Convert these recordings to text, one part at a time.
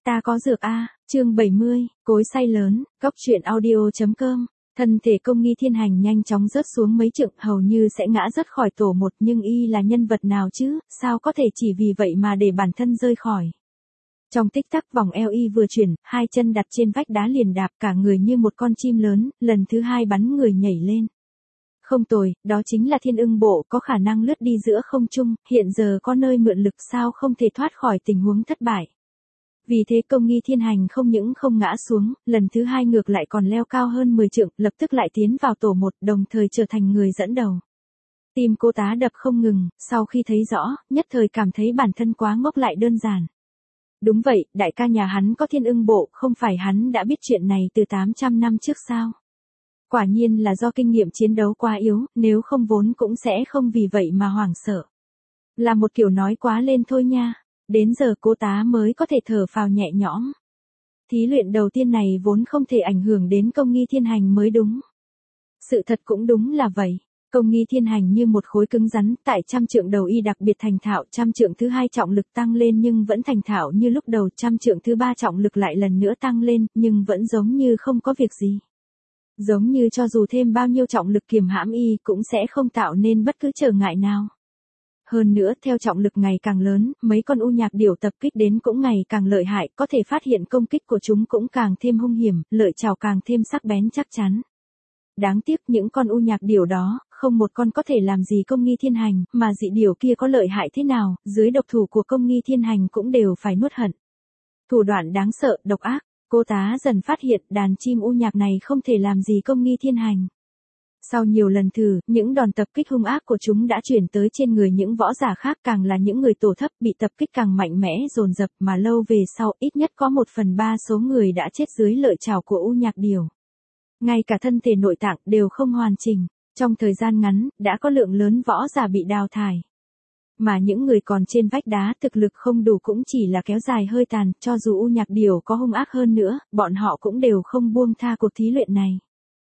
Ta có dược a, chương 70, cối xay lớn, góc truyện audio.com. Thân thể Công Nghi Thiên Hành nhanh chóng rớt xuống mấy trượng, hầu như sẽ ngã rớt khỏi tổ một, nhưng y là nhân vật nào chứ, sao có thể chỉ vì vậy mà để bản thân rơi khỏi. Trong tích tắc vòng eo y vừa chuyển, hai chân đặt trên vách đá liền đạp, cả người như một con chim lớn, lần thứ hai bắn người nhảy lên. Không tồi, đó chính là Thiên Ưng Bộ, có khả năng lướt đi giữa không trung, hiện giờ có nơi mượn lực sao không thể thoát khỏi tình huống thất bại. Vì thế Công Nghi Thiên Hành không những không ngã xuống, lần thứ hai ngược lại còn leo cao hơn 10 trượng, lập tức lại tiến vào tổ một, đồng thời trở thành người dẫn đầu. Tim cô tá đập không ngừng, sau khi thấy rõ, nhất thời cảm thấy bản thân quá ngốc lại đơn giản. Đúng vậy, đại ca nhà hắn có Thiên Ưng Bộ, không phải hắn đã biết chuyện này từ 800 năm trước sao? Quả nhiên là do kinh nghiệm chiến đấu quá yếu, nếu không vốn cũng sẽ không vì vậy mà hoảng sợ. Là một kiểu nói quá lên thôi nha. Đến giờ cô tá mới có thể thở phào nhẹ nhõm. Thí luyện đầu tiên này vốn không thể ảnh hưởng đến Công Nghi Thiên Hành mới đúng. Sự thật cũng đúng là vậy. Công Nghi Thiên Hành như một khối cứng rắn, tại trăm trượng đầu y đặc biệt thành thạo, trăm trượng thứ hai trọng lực tăng lên nhưng vẫn thành thạo như lúc đầu, trăm trượng thứ ba trọng lực lại lần nữa tăng lên, nhưng vẫn giống như không có việc gì. Giống như cho dù thêm bao nhiêu trọng lực kiềm hãm y cũng sẽ không tạo nên bất cứ trở ngại nào. Hơn nữa, theo trọng lực ngày càng lớn, mấy con u nhạc điểu tập kích đến cũng ngày càng lợi hại, có thể phát hiện công kích của chúng cũng càng thêm hung hiểm, lợi chảo càng thêm sắc bén chắc chắn. Đáng tiếc những con u nhạc điểu đó, không một con có thể làm gì Công Nghi Thiên Hành, mà dị điểu kia có lợi hại thế nào, dưới độc thủ của Công Nghi Thiên Hành cũng đều phải nuốt hận. Thủ đoạn đáng sợ, độc ác, cô tá dần phát hiện đàn chim u nhạc này không thể làm gì Công Nghi Thiên Hành. Sau nhiều lần thử, những đòn tập kích hung ác của chúng đã chuyển tới trên người những võ giả khác, càng là những người tổ thấp bị tập kích càng mạnh mẽ dồn dập, mà lâu về sau ít nhất có 1/3 số người đã chết dưới lợi chảo của u nhạc điểu. Ngay cả thân thể nội tạng đều không hoàn chỉnh, trong thời gian ngắn, đã có lượng lớn võ giả bị đào thải. Mà những người còn trên vách đá thực lực không đủ cũng chỉ là kéo dài hơi tàn, cho dù u nhạc điểu có hung ác hơn nữa, bọn họ cũng đều không buông tha cuộc thí luyện này.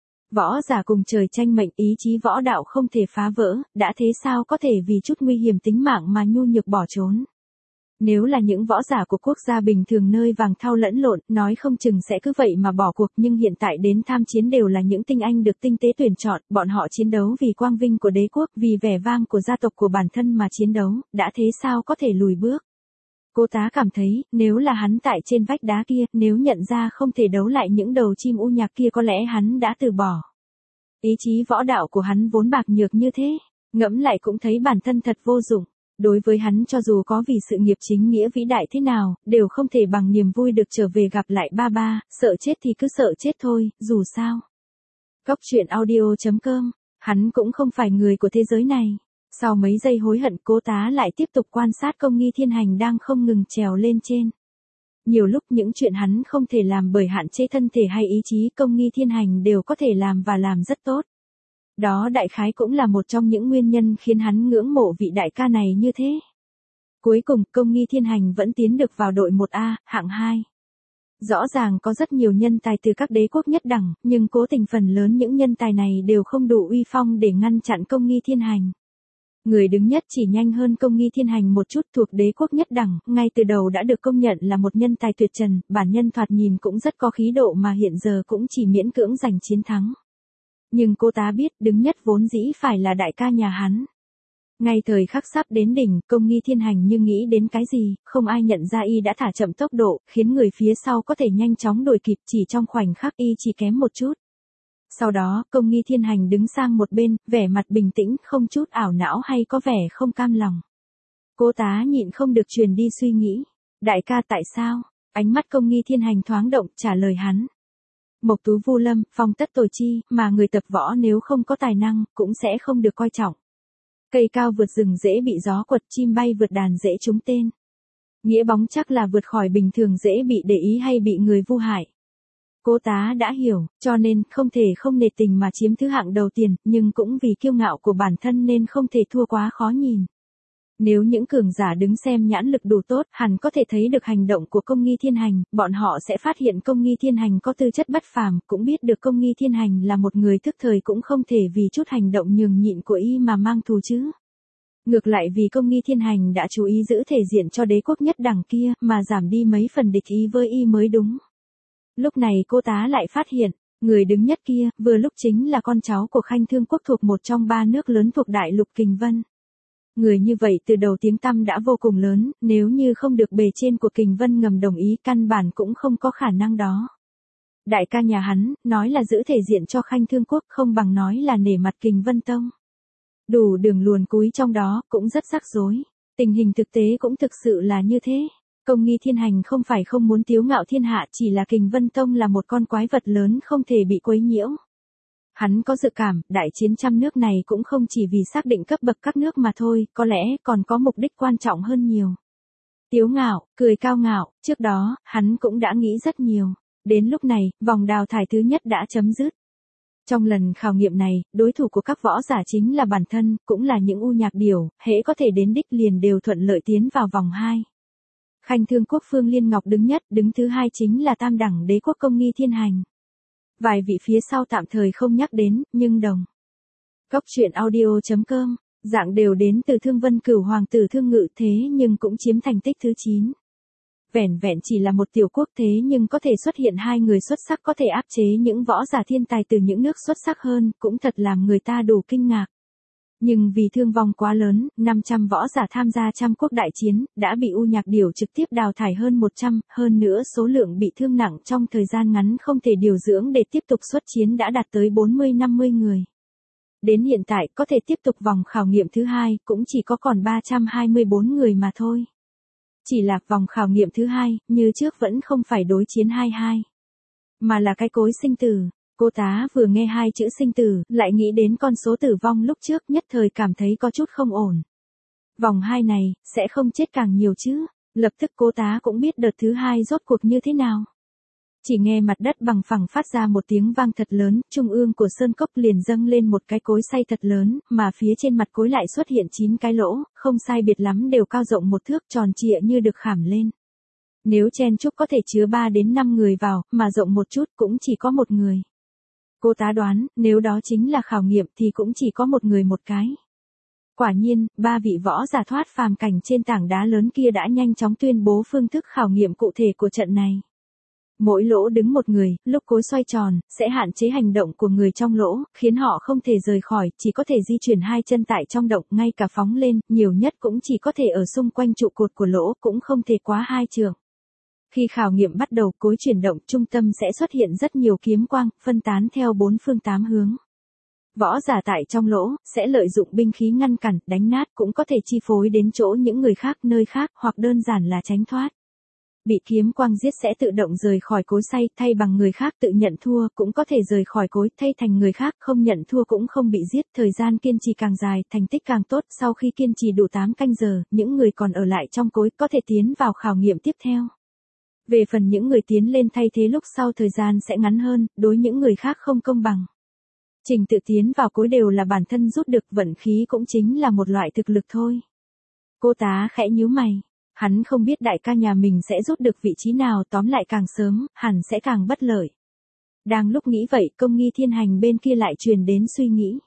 Võ giả cùng trời tranh mệnh, ý chí võ đạo không thể phá vỡ, đã thế sao có thể vì chút nguy hiểm tính mạng mà nhu nhược bỏ trốn. Nếu là những võ giả của quốc gia bình thường nơi vàng thau lẫn lộn, nói không chừng sẽ cứ vậy mà bỏ cuộc, nhưng hiện tại đến tham chiến đều là những tinh anh được tinh tế tuyển chọn, bọn họ chiến đấu vì quang vinh của đế quốc, vì vẻ vang của gia tộc của bản thân mà chiến đấu, đã thế sao có thể lùi bước. Cô tá cảm thấy, nếu là hắn tại trên vách đá kia, nếu nhận ra không thể đấu lại những đầu chim u nhạc kia có lẽ hắn đã từ bỏ. Ý chí võ đạo của hắn vốn bạc nhược như thế, ngẫm lại cũng thấy bản thân thật vô dụng. Đối với hắn cho dù có vì sự nghiệp chính nghĩa vĩ đại thế nào, đều không thể bằng niềm vui được trở về gặp lại ba ba, sợ chết thì cứ sợ chết thôi, dù sao. Góc truyện audio.com, hắn cũng không phải người của thế giới này. Sau mấy giây hối hận, cô tá lại tiếp tục quan sát Công Nghi Thiên Hành đang không ngừng trèo lên trên. Nhiều lúc những chuyện hắn không thể làm bởi hạn chế thân thể hay ý chí, Công Nghi Thiên Hành đều có thể làm và làm rất tốt. Đó đại khái cũng là một trong những nguyên nhân khiến hắn ngưỡng mộ vị đại ca này như thế. Cuối cùng, Công Nghi Thiên Hành vẫn tiến được vào đội 1A, hạng 2. Rõ ràng có rất nhiều nhân tài từ các đế quốc nhất đẳng, nhưng cố tình phần lớn những nhân tài này đều không đủ uy phong để ngăn chặn Công Nghi Thiên Hành. Người đứng nhất chỉ nhanh hơn Công Nghi Thiên Hành một chút, thuộc đế quốc nhất đẳng, ngay từ đầu đã được công nhận là một nhân tài tuyệt trần, bản nhân thoạt nhìn cũng rất có khí độ mà hiện giờ cũng chỉ miễn cưỡng giành chiến thắng. Nhưng cô tá biết đứng nhất vốn dĩ phải là đại ca nhà hắn. Ngay thời khắc sắp đến đỉnh, Công Nghi Thiên Hành như nghĩ đến cái gì, không ai nhận ra y đã thả chậm tốc độ, khiến người phía sau có thể nhanh chóng đuổi kịp, chỉ trong khoảnh khắc y chỉ kém một chút. Sau đó, Công Nghi Thiên Hành đứng sang một bên, vẻ mặt bình tĩnh, không chút ảo não hay có vẻ không cam lòng. Cô tá nhịn không được truyền đi suy nghĩ. Đại ca tại sao? Ánh mắt Công Nghi Thiên Hành thoáng động, trả lời hắn. Mộc Tú Vu Lâm, phong tất tồi chi, mà người tập võ nếu không có tài năng, cũng sẽ không được coi trọng. Cây cao vượt rừng dễ bị gió quật, chim bay vượt đàn dễ trúng tên. Nghĩa bóng chắc là vượt khỏi bình thường dễ bị để ý hay bị người vu hại. Cô tá đã hiểu, cho nên không thể không nể tình mà chiếm thứ hạng đầu tiền, nhưng cũng vì kiêu ngạo của bản thân nên không thể thua quá khó nhìn. Nếu những cường giả đứng xem nhãn lực đủ tốt, hẳn có thể thấy được hành động của Công Nghi Thiên Hành, bọn họ sẽ phát hiện Công Nghi Thiên Hành có tư chất bất phàm, cũng biết được Công Nghi Thiên Hành là một người thức thời, cũng không thể vì chút hành động nhường nhịn của y mà mang thù chứ. Ngược lại vì công nghi thiên hành đã chú ý giữ thể diện cho đế quốc nhất đẳng kia mà giảm đi mấy phần địch ý với y mới đúng. Lúc này cô tá lại phát hiện, người đứng nhất kia vừa lúc chính là con cháu của Khanh Thương Quốc thuộc một trong 3 nước lớn thuộc đại lục Kình Vân. Người như vậy từ đầu tiếng tăm đã vô cùng lớn, nếu như không được bề trên của Kình Vân ngầm đồng ý căn bản cũng không có khả năng đó. Đại ca nhà hắn, nói là giữ thể diện cho Khanh Thương Quốc không bằng nói là nể mặt Kình Vân Tông. Đủ đường luồn cúi trong đó, cũng rất rắc rối. Tình hình thực tế cũng thực sự là như thế. Công nghi thiên hành không phải không muốn tiếu ngạo thiên hạ, chỉ là Kình Vân Tông là một con quái vật lớn không thể bị quấy nhiễu. Hắn có dự cảm, đại chiến trăm nước này cũng không chỉ vì xác định cấp bậc các nước mà thôi, có lẽ còn có mục đích quan trọng hơn nhiều. Tiếu ngạo, cười cao ngạo, trước đó, hắn cũng đã nghĩ rất nhiều. Đến lúc này, vòng đào thải thứ nhất đã chấm dứt. Trong lần khảo nghiệm này, đối thủ của các võ giả chính là bản thân, cũng là những u nhạc điểu, hễ có thể đến đích liền đều thuận lợi tiến vào vòng 2. Khanh Thương Quốc Phương Liên Ngọc đứng nhất, đứng thứ hai chính là tam đẳng đế quốc công nghi thiên hành. Vài vị phía sau tạm thời không nhắc đến, nhưng đồng. Góc truyện audio.com, dạng đều đến từ Thương Vân Cửu Hoàng tử Thương Ngự thế nhưng cũng chiếm thành tích thứ 9. Vẻn vẹn chỉ là một tiểu quốc thế nhưng có thể xuất hiện 2 người xuất sắc có thể áp chế những võ giả thiên tài từ những nước xuất sắc hơn, cũng thật làm người ta đủ kinh ngạc. Nhưng vì thương vong quá lớn, 500 võ giả tham gia trăm quốc đại chiến, đã bị U Nhạc Điểu trực tiếp đào thải hơn 100, hơn nữa số lượng bị thương nặng trong thời gian ngắn không thể điều dưỡng để tiếp tục xuất chiến đã đạt tới 40-50 người. Đến hiện tại có thể tiếp tục vòng khảo nghiệm thứ 2 cũng chỉ có còn 324 người mà thôi. Chỉ là vòng khảo nghiệm thứ 2, như trước vẫn không phải đối chiến 22, mà là cái cối sinh tử. Cô tá vừa nghe 2 chữ sinh tử, lại nghĩ đến con số tử vong lúc trước nhất thời cảm thấy có chút không ổn. Vòng 2 này, sẽ không chết càng nhiều chứ, lập tức cô tá cũng biết đợt thứ 2 rốt cuộc như thế nào. Chỉ nghe mặt đất bằng phẳng phát ra một tiếng vang thật lớn, trung ương của sơn cốc liền dâng lên một cái cối xay thật lớn, mà phía trên mặt cối lại xuất hiện 9 cái lỗ, không sai biệt lắm đều cao rộng 1 thước tròn trịa như được khảm lên. Nếu chen chúc có thể chứa 3 đến 5 người vào, mà rộng một chút cũng chỉ có 1 người. Cô tá đoán, nếu đó chính là khảo nghiệm thì cũng chỉ có 1 người 1 cái. Quả nhiên, 3 vị võ giả thoát phàm cảnh trên tảng đá lớn kia đã nhanh chóng tuyên bố phương thức khảo nghiệm cụ thể của trận này. Mỗi lỗ đứng 1 người, lúc cối xoay tròn, sẽ hạn chế hành động của người trong lỗ, khiến họ không thể rời khỏi, chỉ có thể di chuyển 2 chân tại trong động, ngay cả phóng lên, nhiều nhất cũng chỉ có thể ở xung quanh trụ cột của lỗ, cũng không thể quá 2 trượng. Khi khảo nghiệm bắt đầu, cối chuyển động, trung tâm sẽ xuất hiện rất nhiều kiếm quang, phân tán theo 4 phương 8 hướng. Võ giả tại trong lỗ, sẽ lợi dụng binh khí ngăn cản, đánh nát, cũng có thể chi phối đến chỗ những người khác, nơi khác, hoặc đơn giản là tránh thoát. Bị kiếm quang giết sẽ tự động rời khỏi cối xay, thay bằng người khác tự nhận thua, cũng có thể rời khỏi cối, thay thành người khác không nhận thua cũng không bị giết, thời gian kiên trì càng dài, thành tích càng tốt, sau khi kiên trì đủ 8 canh giờ, những người còn ở lại trong cối có thể tiến vào khảo nghiệm tiếp theo. Về phần những người tiến lên thay thế lúc sau thời gian sẽ ngắn hơn, đối những người khác không công bằng. Trình tự tiến vào cối đều là bản thân rút được, vận khí cũng chính là một loại thực lực thôi. Cô tá khẽ nhíu mày. Hắn không biết đại ca nhà mình sẽ rút được vị trí nào, tóm lại càng sớm, hẳn sẽ càng bất lợi. Đang lúc nghĩ vậy, công nghi thiên hành bên kia lại truyền đến suy nghĩ.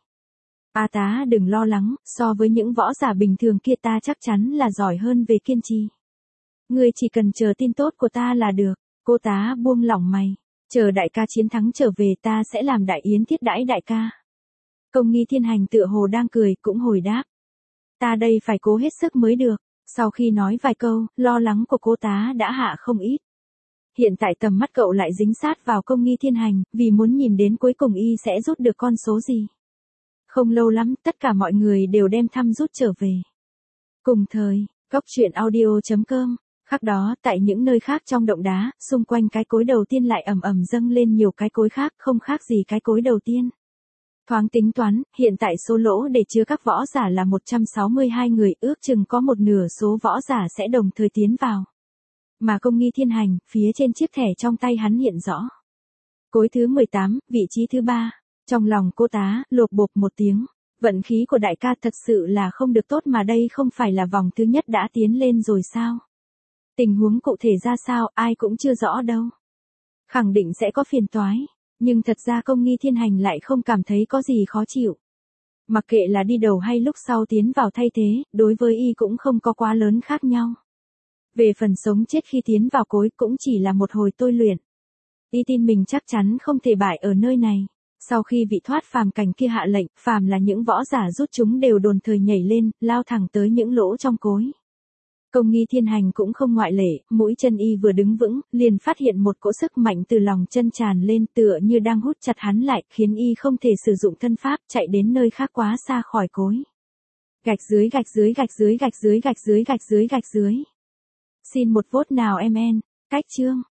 A tá đừng lo lắng, so với những võ giả bình thường kia ta chắc chắn là giỏi hơn về kiên trì. Ngươi chỉ cần chờ tin tốt của ta là được. Cô tá buông lỏng mày. Chờ đại ca chiến thắng trở về ta sẽ làm đại yến thiết đãi đại ca. Công nghi thiên hành tựa hồ đang cười, cũng hồi đáp. Ta đây phải cố hết sức mới được. Sau khi nói vài câu, lo lắng của cô tá đã hạ không ít. Hiện tại tầm mắt cậu lại dính sát vào công nghi thiên hành, vì muốn nhìn đến cuối cùng y sẽ rút được con số gì. Không lâu lắm, tất cả mọi người đều đem thăm rút trở về. Cùng thời, góc truyện audio.com, khác đó, tại những nơi khác trong động đá, xung quanh cái cối đầu tiên lại ầm ầm dâng lên nhiều cái cối khác, không khác gì cái cối đầu tiên. Thoáng tính toán, hiện tại số lỗ để chứa các võ giả là 162 người, ước chừng có 1/2 số võ giả sẽ đồng thời tiến vào. Mà công nghi thiên hành, phía trên chiếc thẻ trong tay hắn hiện rõ. Cối thứ 18, vị trí thứ 3. Trong lòng cô tá, lột bột một tiếng. Vận khí của đại ca thật sự là không được tốt mà đây không phải là vòng thứ nhất đã tiến lên rồi sao? Tình huống cụ thể ra sao, ai cũng chưa rõ đâu. Khẳng định sẽ có phiền toái. Nhưng thật ra công nghi thiên hành lại không cảm thấy có gì khó chịu. Mặc kệ là đi đầu hay lúc sau tiến vào thay thế, đối với y cũng không có quá lớn khác nhau. Về phần sống chết khi tiến vào cối cũng chỉ là một hồi tôi luyện. Y tin mình chắc chắn không thể bại ở nơi này. Sau khi vị thoát phàm cảnh kia hạ lệnh, phàm là những võ giả rút chúng đều đồn thời nhảy lên, lao thẳng tới những lỗ trong cối. Công nghi thiên hành cũng không ngoại lệ, mũi chân y vừa đứng vững, liền phát hiện một cỗ sức mạnh từ lòng chân tràn lên tựa như đang hút chặt hắn lại, khiến y không thể sử dụng thân pháp, chạy đến nơi khác quá xa khỏi cối. Gạch dưới gạch dưới gạch dưới gạch dưới gạch dưới gạch dưới gạch dưới. Xin một vote nào em en, cách chương.